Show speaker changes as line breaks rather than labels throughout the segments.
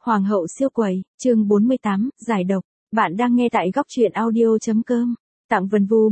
Hoàng hậu siêu quẩy, chương 48, giải độc. Bạn đang nghe tại góc truyện audio.com. Tặng Vân Vu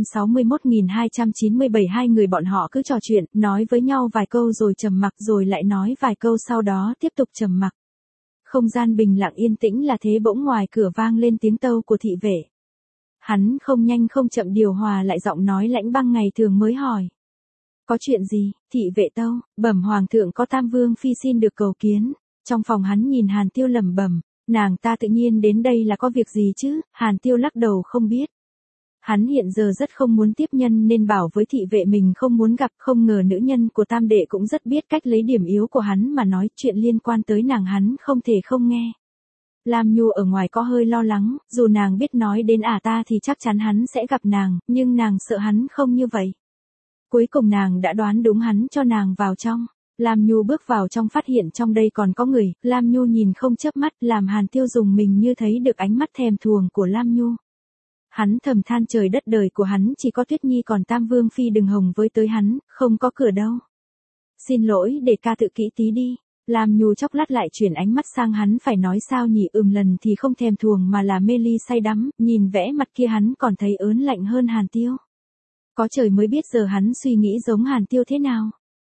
161.297 hai người bọn họ cứ trò chuyện, nói với nhau vài câu rồi trầm mặc rồi lại nói vài câu sau đó tiếp tục trầm mặc. Không gian bình lặng yên tĩnh là thế bỗng ngoài cửa vang lên tiếng tâu của thị vệ. Hắn không nhanh không chậm điều hòa lại giọng nói lãnh băng ngày thường mới hỏi. Có chuyện gì, thị vệ tâu, bẩm hoàng thượng có Tam Vương Phi xin được cầu kiến. Trong phòng hắn nhìn Hàn Tiêu lẩm bẩm, nàng ta tự nhiên đến đây là có việc gì chứ, Hàn Tiêu lắc đầu không biết. Hắn hiện giờ rất không muốn tiếp nhân nên bảo với thị vệ mình không muốn gặp, không ngờ nữ nhân của Tam Đệ cũng rất biết cách lấy điểm yếu của hắn mà nói chuyện liên quan tới nàng hắn không thể không nghe. Lam Nhu ở ngoài có hơi lo lắng, dù nàng biết nói đến ta thì chắc chắn hắn sẽ gặp nàng, nhưng nàng sợ hắn không như vậy. Cuối cùng nàng đã đoán đúng hắn cho nàng vào trong. Lam Nhu bước vào trong phát hiện trong đây còn có người, Lam Nhu nhìn không chớp mắt làm Hàn Tiêu dùng mình như thấy được ánh mắt thèm thuồng của Lam Nhu. Hắn thầm than trời đất đời của hắn chỉ có Tuyết Nhi còn Tam Vương Phi đừng hồng với tới hắn, không có cửa đâu. Xin lỗi để ca tự kỹ tí đi. Lam Nhu chốc lát lại chuyển ánh mắt sang hắn phải nói sao nhỉ lần thì không thèm thuồng mà là mê ly say đắm, nhìn vẽ mặt kia hắn còn thấy ớn lạnh hơn Hàn Tiêu. Có trời mới biết giờ hắn suy nghĩ giống Hàn Tiêu thế nào.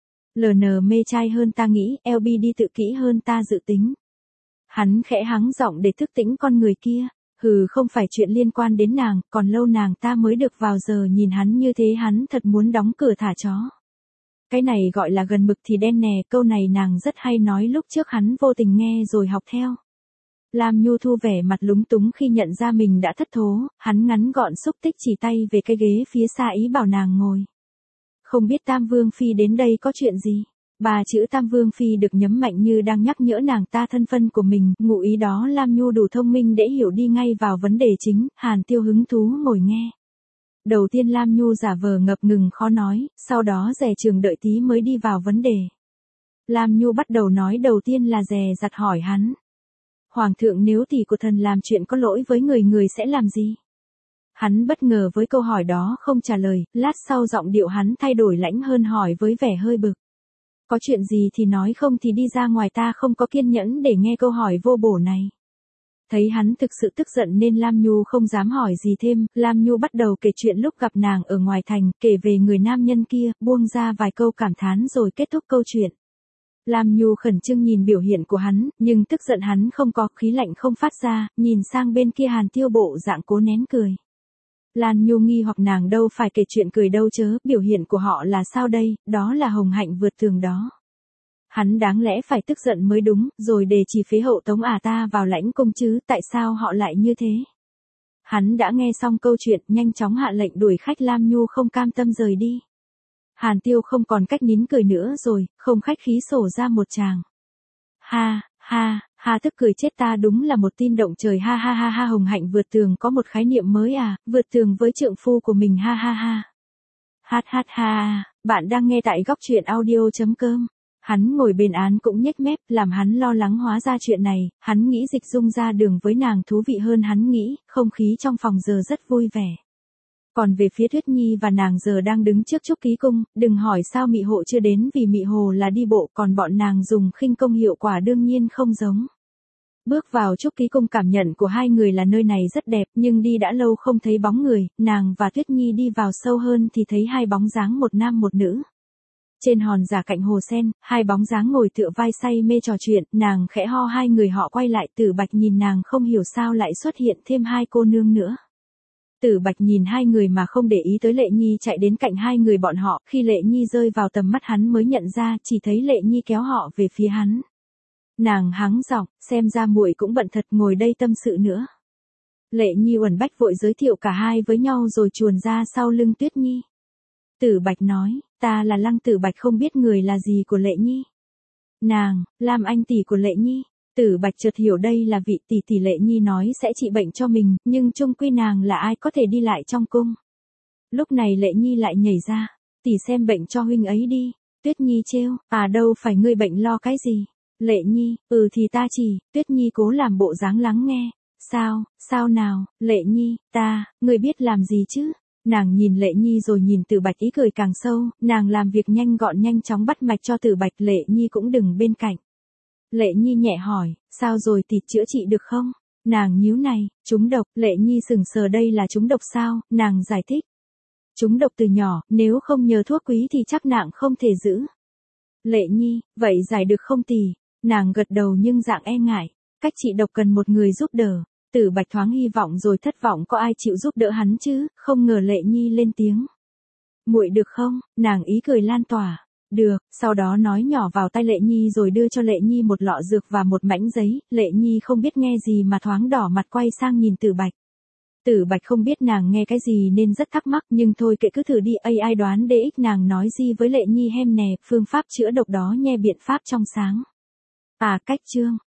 LN mê trai hơn ta nghĩ, LB đi tự kỹ hơn ta dự tính. Hắn khẽ hắng giọng để thức tỉnh con người kia. Không phải chuyện liên quan đến nàng, còn lâu nàng ta mới được vào giờ nhìn hắn như thế hắn thật muốn đóng cửa thả chó. Cái này gọi là gần mực thì đen nè, câu này nàng rất hay nói lúc trước hắn vô tình nghe rồi học theo. Lam Nhu thu vẻ mặt lúng túng khi nhận ra mình đã thất thố, hắn ngắn gọn xúc tích chỉ tay về cái ghế phía xa ý bảo nàng ngồi. Không biết Tam Vương Phi đến đây có chuyện gì? Ba chữ Tam Vương Phi được nhấn mạnh như đang nhắc nhở nàng ta thân phận của mình, ngụ ý đó Lam Nhu đủ thông minh để hiểu đi ngay vào vấn đề chính, Hàn Tiêu hứng thú ngồi nghe. Đầu tiên Lam Nhu giả vờ ngập ngừng khó nói, sau đó dè chừng đợi tí mới đi vào vấn đề. Lam Nhu bắt đầu nói đầu tiên là dè dặt hỏi hắn. Hoàng thượng nếu tỷ của thần làm chuyện có lỗi với người sẽ làm gì? Hắn bất ngờ với câu hỏi đó không trả lời, lát sau giọng điệu hắn thay đổi lãnh hơn hỏi với vẻ hơi bực. Có chuyện gì thì nói không thì đi ra ngoài ta không có kiên nhẫn để nghe câu hỏi vô bổ này. Thấy hắn thực sự tức giận nên Lam Nhu không dám hỏi gì thêm, Lam Nhu bắt đầu kể chuyện lúc gặp nàng ở ngoài thành, kể về người nam nhân kia, buông ra vài câu cảm thán rồi kết thúc câu chuyện. Lam Nhu khẩn trương nhìn biểu hiện của hắn, nhưng tức giận hắn không có, khí lạnh không phát ra, nhìn sang bên kia Hàn Tiêu bộ dạng cố nén cười. Lan Nhu nghi hoặc nàng đâu phải kể chuyện cười đâu chớ, biểu hiện của họ là sao đây, đó là hồng hạnh vượt tường đó. Hắn đáng lẽ phải tức giận mới đúng, rồi đề chỉ phế hậu tống ta vào lãnh cung chứ, tại sao họ lại như thế? Hắn đã nghe xong câu chuyện, nhanh chóng hạ lệnh đuổi khách Lam Nhu không cam tâm rời đi. Hàn Tiêu không còn cách nín cười nữa rồi, không khách khí sổ ra một tràng. Ha, tức cười chết ta đúng là một tin động trời ha hồng hạnh vượt tường có một khái niệm mới vượt tường với trượng phu của mình ha. Bạn đang nghe tại góc truyện audio.com. Hắn ngồi bên án cũng nhếch mép, làm hắn lo lắng hóa ra chuyện này, hắn nghĩ Dịch Dung ra đường với nàng thú vị hơn hắn nghĩ, không khí trong phòng giờ rất vui vẻ. Còn về phía Tuyết Nhi và nàng giờ đang đứng trước Trúc Ký Cung, đừng hỏi sao Mị Hộ chưa đến vì Mị Hồ là đi bộ còn bọn nàng dùng khinh công hiệu quả đương nhiên không giống. Bước vào Trúc Ký Cung cảm nhận của hai người là nơi này rất đẹp nhưng đi đã lâu không thấy bóng người, nàng và Tuyết Nhi đi vào sâu hơn thì thấy hai bóng dáng một nam một nữ. Trên hòn giả cạnh hồ sen, hai bóng dáng ngồi tựa vai say mê trò chuyện, nàng khẽ ho hai người họ quay lại Tử Bạch nhìn nàng không hiểu sao lại xuất hiện thêm hai cô nương nữa. Tử Bạch nhìn hai người mà không để ý tới Lệ Nhi chạy đến cạnh hai người bọn họ, khi Lệ Nhi rơi vào tầm mắt hắn mới nhận ra, chỉ thấy Lệ Nhi kéo họ về phía hắn. Nàng hắng giọng, xem ra muội cũng bận thật ngồi đây tâm sự nữa. Lệ Nhi uẩn bách vội giới thiệu cả hai với nhau rồi chuồn ra sau lưng Tuyết Nhi. Tử Bạch nói, ta là Lăng Tử Bạch không biết người là gì của Lệ Nhi. Nàng, Lam Anh tỷ của Lệ Nhi. Tử Bạch chợt hiểu đây là vị tỷ Lệ Nhi nói sẽ trị bệnh cho mình, nhưng chung quy nàng là ai có thể đi lại trong cung. Lúc này Lệ Nhi lại nhảy ra, tỷ xem bệnh cho huynh ấy đi. Tuyết Nhi trêu, đâu phải ngươi bệnh lo cái gì. Lệ Nhi, thì ta chỉ, Tuyết Nhi cố làm bộ dáng lắng nghe. Sao nào, Lệ Nhi, ngươi biết làm gì chứ? Nàng nhìn Lệ Nhi rồi nhìn Tử Bạch ý cười càng sâu, nàng làm việc nhanh gọn nhanh chóng bắt mạch cho Tử Bạch, Lệ Nhi cũng đừng bên cạnh. Lệ Nhi nhẹ hỏi, sao rồi tỷ, chữa trị được không? Nàng nhíu này, trúng độc. Lệ Nhi sững sờ, đây là trúng độc sao? Nàng giải thích. Trúng độc từ nhỏ, nếu không nhờ thuốc quý thì chắc nặng không thể giữ. Lệ Nhi, vậy giải được không tỷ? Nàng gật đầu nhưng dạng e ngại. Cách trị độc cần một người giúp đỡ. Tử Bạch thoáng hy vọng rồi thất vọng, có ai chịu giúp đỡ hắn chứ? Không ngờ Lệ Nhi lên tiếng. Muội được không? Nàng ý cười lan tỏa. Được, sau đó nói nhỏ vào tai Lệ Nhi rồi đưa cho Lệ Nhi một lọ dược và một mảnh giấy. Lệ Nhi không biết nghe gì mà thoáng đỏ mặt, quay sang nhìn Tử Bạch. Tử Bạch không biết nàng nghe cái gì nên rất thắc mắc, nhưng thôi kệ, cứ thử đi, AI đoán DX. Nàng nói gì với Lệ Nhi hem nè, phương pháp chữa độc đó nhe, biện pháp trong sáng. À, cách chương.